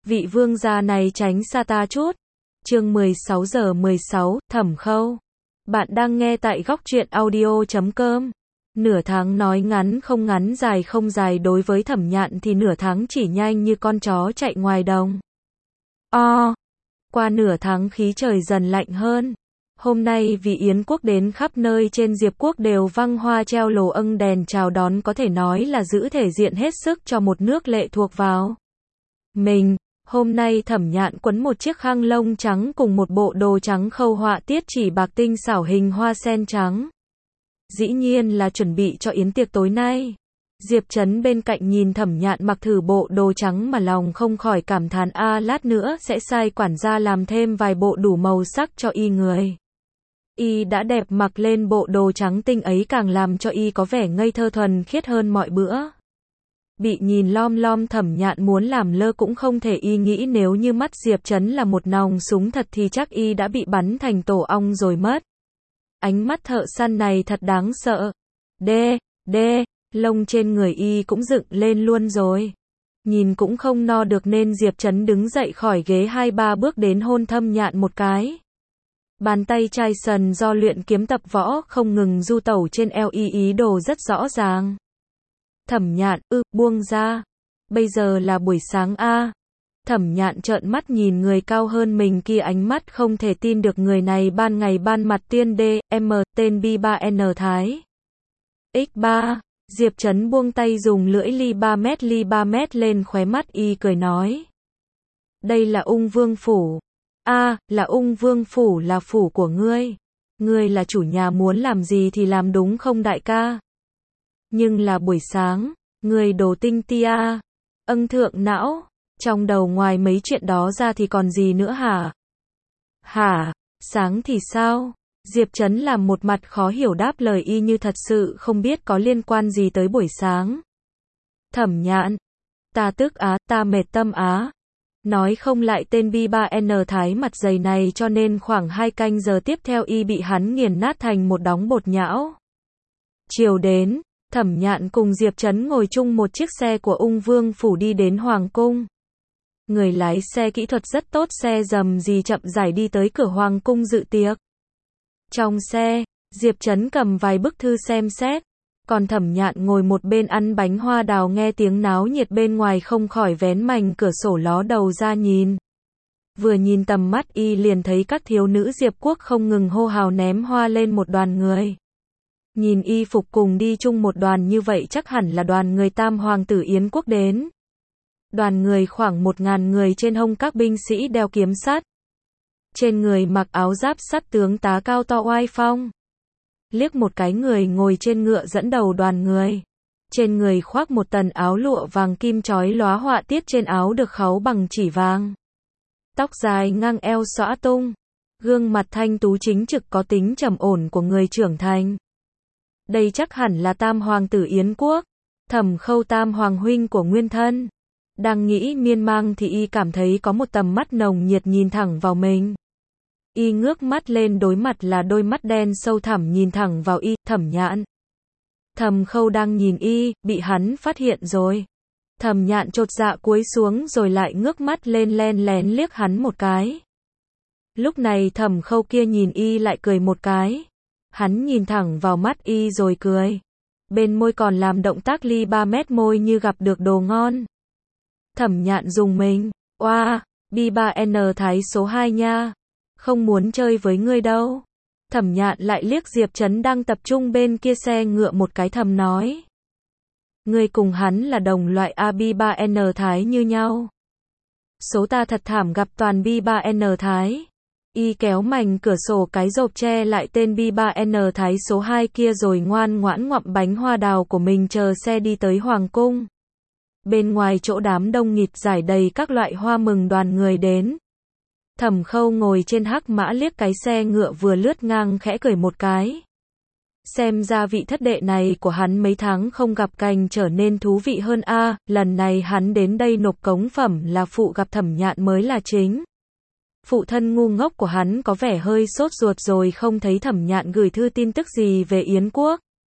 vị vương gia này tránh xa ta chút. Chương 16:16, Thẩm Khâu. Bạn đang nghe tại góc truyện audio.com. Nửa tháng nói ngắn không ngắn, dài không dài, đối với Thẩm Nhạn thì nửa tháng chỉ nhanh như con chó chạy ngoài đồng. Qua nửa tháng khí trời dần lạnh hơn. Hôm nay vì Yến quốc đến, khắp nơi trên Diệp quốc đều văng hoa treo lồ âng đèn chào đón, có thể nói là giữ thể diện hết sức cho một nước lệ thuộc vào mình. Hôm nay Thẩm Nhạn quấn một chiếc khăn lông trắng cùng một bộ đồ trắng khâu họa tiết chỉ bạc tinh xảo hình hoa sen trắng. Dĩ nhiên là chuẩn bị cho yến tiệc tối nay. Diệp Trấn bên cạnh nhìn Thẩm Nhạn mặc thử bộ đồ trắng mà lòng không khỏi cảm thán, lát nữa sẽ sai quản gia làm thêm vài bộ đủ màu sắc cho y người. Y đã đẹp, mặc lên bộ đồ trắng tinh ấy càng làm cho y có vẻ ngây thơ thuần khiết hơn mọi bữa. Bị nhìn lom lom, Thẩm Nhạn muốn làm lơ cũng không thể, y nghĩ nếu như mắt Diệp Trấn là một nòng súng thật thì chắc y đã bị bắn thành tổ ong rồi mất. Ánh mắt thợ săn này thật đáng sợ. Lông trên người y cũng dựng lên luôn rồi. Nhìn cũng không no được nên Diệp Trấn đứng dậy khỏi ghế 2-3 bước đến hôn Thẩm Nhạn một cái. Bàn tay chai sần do luyện kiếm tập võ không ngừng du tẩu trên eo y, ý đồ rất rõ ràng. Thẩm Nhạn, buông ra. Bây giờ là buổi sáng a. Thẩm Nhạn trợn mắt nhìn người cao hơn mình kia, ánh mắt không thể tin được, người này ban ngày ban mặt tiên DM, tên B3N Thái. X3, Diệp Trấn buông tay dùng lưỡi ly 3 mét lên khóe mắt y cười nói. Đây là Ung Vương Phủ. Là Ung Vương Phủ, là phủ của ngươi. Ngươi là chủ nhà, muốn làm gì thì làm đúng không đại ca? Nhưng là buổi sáng, ngươi đồ tinh tia. Thượng não, trong đầu ngoài mấy chuyện đó ra thì còn gì nữa hả? Sáng thì sao? Diệp Trấn làm một mặt khó hiểu đáp lời y như thật sự không biết có liên quan gì tới buổi sáng. Thẩm Nhạn, ta tức ta mệt tâm nói không lại tên B3N Thái mặt dày này, cho nên khoảng 2 canh giờ tiếp theo y bị hắn nghiền nát thành một đống bột nhão. Chiều đến, Thẩm Nhạn cùng Diệp Trấn ngồi chung một chiếc xe của Ung Vương Phủ đi đến Hoàng Cung. Người lái xe kỹ thuật rất tốt, xe rầm rì chậm rãi đi tới cửa Hoàng Cung dự tiệc. Trong xe, Diệp Trấn cầm vài bức thư xem xét, còn Thẩm Nhạn ngồi một bên ăn bánh hoa đào, nghe tiếng náo nhiệt bên ngoài không khỏi vén mành cửa sổ ló đầu ra nhìn. Vừa nhìn tầm mắt y liền thấy các thiếu nữ Diệp quốc không ngừng hô hào ném hoa lên một đoàn người. Nhìn y phục cùng đi chung một đoàn như vậy chắc hẳn là đoàn người Tam Hoàng tử Yến quốc đến. Đoàn người khoảng 1000 người, trên hông các binh sĩ đeo kiếm sắt. Trên người mặc áo giáp sắt, tướng tá cao to oai phong. Liếc một cái, người ngồi trên ngựa dẫn đầu đoàn người. Trên người khoác một tần áo lụa vàng kim chói lóa, họa tiết trên áo được khấu bằng chỉ vàng. Tóc dài ngang eo xõa tung. Gương mặt thanh tú chính trực có tính trầm ổn của người trưởng thành. Đây chắc hẳn là Tam Hoàng tử Yến quốc, Thẩm Khâu, Tam Hoàng huynh của Nguyên Thân. Đang nghĩ miên man thì y cảm thấy có một tầm mắt nồng nhiệt nhìn thẳng vào mình. Y ngước mắt lên, đối mặt là đôi mắt đen sâu thẳm nhìn thẳng vào y. Thẩm Nhạn. Thẩm Khâu đang nhìn y, bị hắn phát hiện rồi. Thẩm Nhạn chột dạ cúi xuống rồi lại ngước mắt lên, len lén liếc hắn một cái. Lúc này Thẩm Khâu kia nhìn y lại cười một cái. Hắn nhìn thẳng vào mắt y rồi cười. Bên môi còn làm động tác ly 3 mét môi như gặp được đồ ngon. Thẩm Nhạn dùng mình. B3N Thái số 2 nha. Không muốn chơi với ngươi đâu. Thẩm Nhạn lại liếc Diệp Trấn đang tập trung bên kia xe ngựa một cái, thầm nói. Ngươi cùng hắn là đồng loại B3N Thái như nhau. Số ta thật thảm, gặp toàn B3N Thái. Y kéo mành cửa sổ cái rộp che lại tên B3N Thái số 2 kia rồi ngoan ngoãn ngoạm bánh hoa đào của mình chờ xe đi tới Hoàng Cung. Bên ngoài chỗ đám đông nghịt rải đầy các loại hoa mừng đoàn người đến. Thẩm Khâu ngồi trên hắc mã liếc cái xe ngựa vừa lướt ngang khẽ cười một cái. Xem ra vị thất đệ này của hắn mấy tháng không gặp cành trở nên thú vị hơn lần này hắn đến đây nộp cống phẩm là phụ gặp Thẩm Nhạn mới là chính. Phụ thân ngu ngốc của hắn có vẻ hơi sốt ruột rồi không thấy Thẩm Nhạn gửi thư tin tức gì về Yến quốc.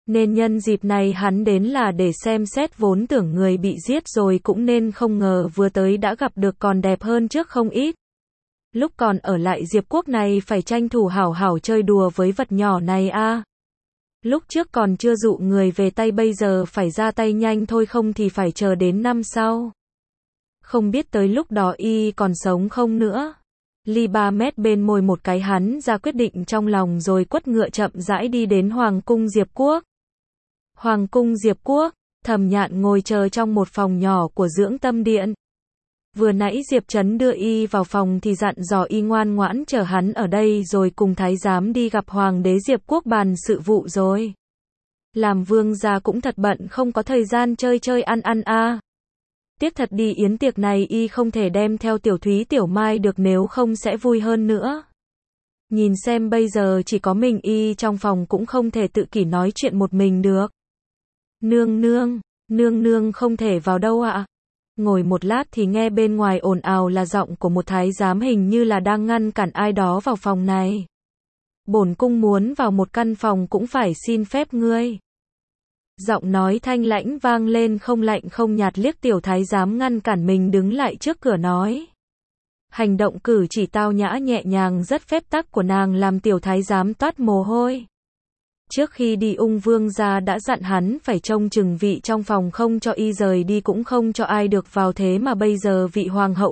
Nên nhân dịp này hắn đến là để xem xét, vốn tưởng người bị giết rồi cũng nên không ngờ vừa tới đã gặp được còn đẹp hơn trước không ít. Lúc còn ở lại Diệp Quốc này phải tranh thủ hảo hảo chơi đùa với vật nhỏ này a. Lúc trước còn chưa dụ người về tay, bây giờ phải ra tay nhanh thôi, không thì phải chờ đến năm sau. Không biết tới lúc đó y còn sống không nữa. Ly 3 mét bên môi một cái, hắn ra quyết định trong lòng rồi quất ngựa chậm rãi đi đến Hoàng cung Diệp Quốc. Hoàng cung Diệp Quốc, Thẩm Nhạn ngồi chờ trong một phòng nhỏ của dưỡng tâm điện. Vừa nãy Diệp Trấn đưa y vào phòng thì dặn dò y ngoan ngoãn chờ hắn ở đây rồi cùng thái giám đi gặp Hoàng đế Diệp Quốc bàn sự vụ rồi. Làm vương gia cũng thật bận, không có thời gian chơi chơi ăn ăn a. Tiếc thật đi, yến tiệc này y không thể đem theo Tiểu Thúy Tiểu Mai được, nếu không sẽ vui hơn nữa. Nhìn xem bây giờ chỉ có mình y trong phòng cũng không thể tự kỷ nói chuyện một mình được. Nương nương không thể vào đâu ạ. Ngồi một lát thì nghe bên ngoài ồn ào là giọng của một thái giám, hình như là đang ngăn cản ai đó vào phòng này. Bổn cung muốn vào một căn phòng cũng phải xin phép ngươi. Giọng nói thanh lãnh vang lên, không lạnh không nhạt, liếc tiểu thái giám ngăn cản mình đứng lại trước cửa nói. Hành động cử chỉ tao nhã nhẹ nhàng rất phép tắc của nàng làm tiểu thái giám toát mồ hôi. Trước khi đi Ung vương gia đã dặn hắn phải trông chừng vị trong phòng, không cho y rời đi, cũng không cho ai được vào, thế mà bây giờ vị hoàng hậu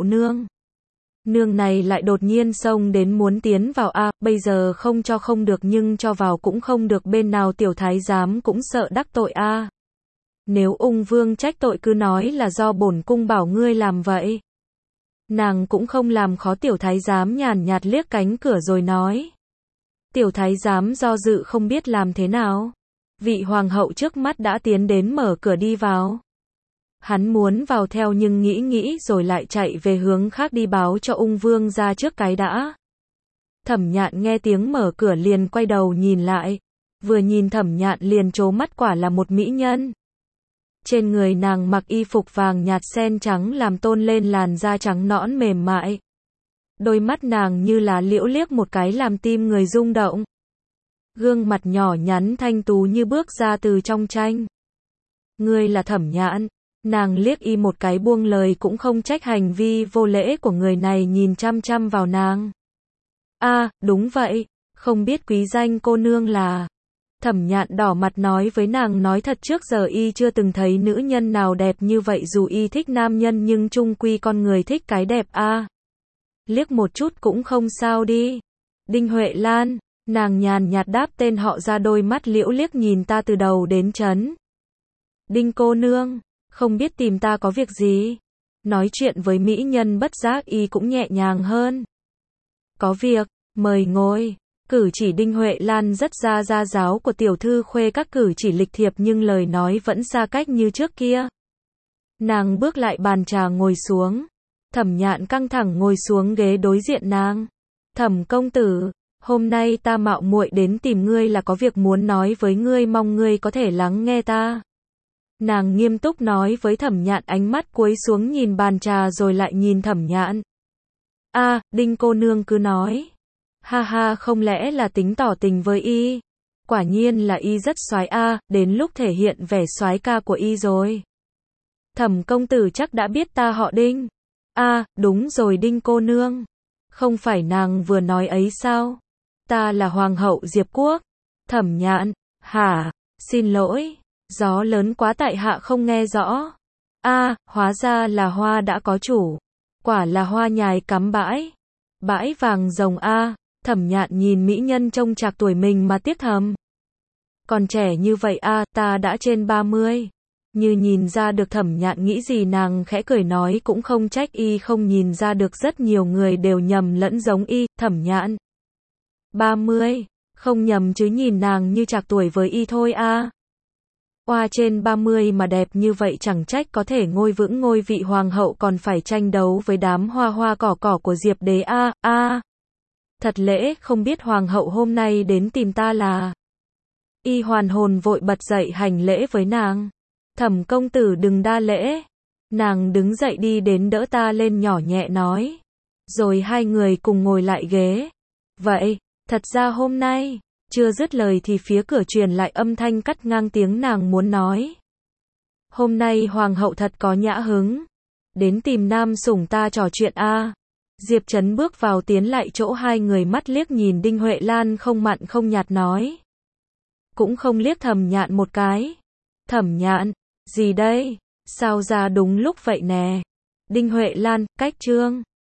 nương này lại đột nhiên xông đến muốn tiến vào a, bây giờ không cho không được nhưng cho vào cũng không được, bên nào tiểu thái giám cũng sợ đắc tội a. Nếu Ung vương trách tội cứ nói là do bổn cung bảo ngươi làm vậy. Nàng cũng không làm khó tiểu thái giám, nhàn nhạt liếc cánh cửa rồi nói. Tiểu thái giám do dự không biết làm thế nào. Vị hoàng hậu trước mắt đã tiến đến mở cửa đi vào. Hắn muốn vào theo nhưng nghĩ rồi lại chạy về hướng khác, đi báo cho Ung vương ra trước cái đã. Thẩm Nhạn nghe tiếng mở cửa liền quay đầu nhìn lại. Vừa nhìn Thẩm Nhạn liền trố mắt, quả là một mỹ nhân. Trên người nàng mặc y phục vàng nhạt sen trắng làm tôn lên làn da trắng nõn mềm mại. Đôi mắt nàng như là liễu, liếc một cái làm tim người rung động. Gương mặt nhỏ nhắn thanh tú như bước ra từ trong tranh. Ngươi là Thẩm Nhạn. Nàng liếc y một cái buông lời cũng không trách hành vi vô lễ của người này, nhìn chăm chăm vào nàng. A, đúng vậy, không biết quý danh cô nương là. Thẩm Nhạn đỏ mặt nói với nàng, nói thật trước giờ y chưa từng thấy nữ nhân nào đẹp như vậy, dù y thích nam nhân nhưng chung quy con người thích cái đẹp a. Liếc một chút cũng không sao đi. Đinh Huệ Lan, nàng nhàn nhạt đáp tên họ ra, đôi mắt liễu liếc nhìn ta từ đầu đến chân. Đinh cô nương, không biết tìm ta có việc gì? Nói chuyện với mỹ nhân bất giác y cũng nhẹ nhàng hơn. Có việc, mời ngồi. Cử chỉ Đinh Huệ Lan rất ra giáo của tiểu thư khuê các, cử chỉ lịch thiệp nhưng lời nói vẫn xa cách như trước kia. Nàng bước lại bàn trà ngồi xuống. Thẩm Nhạn căng thẳng ngồi xuống ghế đối diện nàng. Thẩm công tử, hôm nay ta mạo muội đến tìm ngươi là có việc muốn nói với ngươi, mong ngươi có thể lắng nghe ta. Nàng nghiêm túc nói với Thẩm Nhạn, ánh mắt cúi xuống nhìn bàn trà rồi lại nhìn Thẩm Nhạn. A, Đinh cô nương cứ nói. Ha ha, không lẽ là tính tỏ tình với y? Quả nhiên là y rất soái a, đến lúc thể hiện vẻ soái ca của y rồi. Thẩm công tử chắc đã biết ta họ Đinh. A, đúng rồi Đinh cô nương. Không phải nàng vừa nói ấy sao? Ta là hoàng hậu Diệp Quốc. Thẩm Nhạn, hả? Xin lỗi, gió lớn quá tại hạ không nghe rõ. A, hóa ra là hoa đã có chủ. Quả là hoa nhài cắm bãi. Bãi vàng rồng a. Thẩm Nhạn nhìn mỹ nhân trông trạc tuổi mình mà tiếc thầm. Còn trẻ như vậy a, ta đã trên 30. Như nhìn ra được Thẩm Nhạn nghĩ gì, nàng khẽ cười nói cũng không trách y không nhìn ra được, rất nhiều người đều nhầm lẫn giống y. Thẩm Nhạn 30, không nhầm chứ, nhìn nàng như trạc tuổi với y thôi a. Oa, trên 30 mà đẹp như vậy chẳng trách có thể ngôi vững ngôi vị hoàng hậu, còn phải tranh đấu với đám hoa hoa cỏ cỏ của Diệp đế a. Thật lễ, không biết hoàng hậu hôm nay đến tìm ta là. Y hoàn hồn vội bật dậy hành lễ với nàng. Thẩm công tử đừng đa lễ. Nàng đứng dậy đi đến đỡ ta lên, nhỏ nhẹ nói. Rồi hai người cùng ngồi lại ghế. Vậy, thật ra hôm nay Chưa dứt lời thì phía cửa truyền lại âm thanh cắt ngang tiếng nàng muốn nói. Hôm nay hoàng hậu thật có nhã hứng. Đến tìm nam sủng ta trò chuyện a. Diệp Trấn bước vào tiến lại chỗ hai người, mắt liếc nhìn Đinh Huệ Lan không mặn không nhạt nói. Cũng không liếc Thẩm Nhạn một cái. Thẩm Nhạn, gì đây? Sao ra đúng lúc vậy nè? Đinh Huệ Lan, cách trương.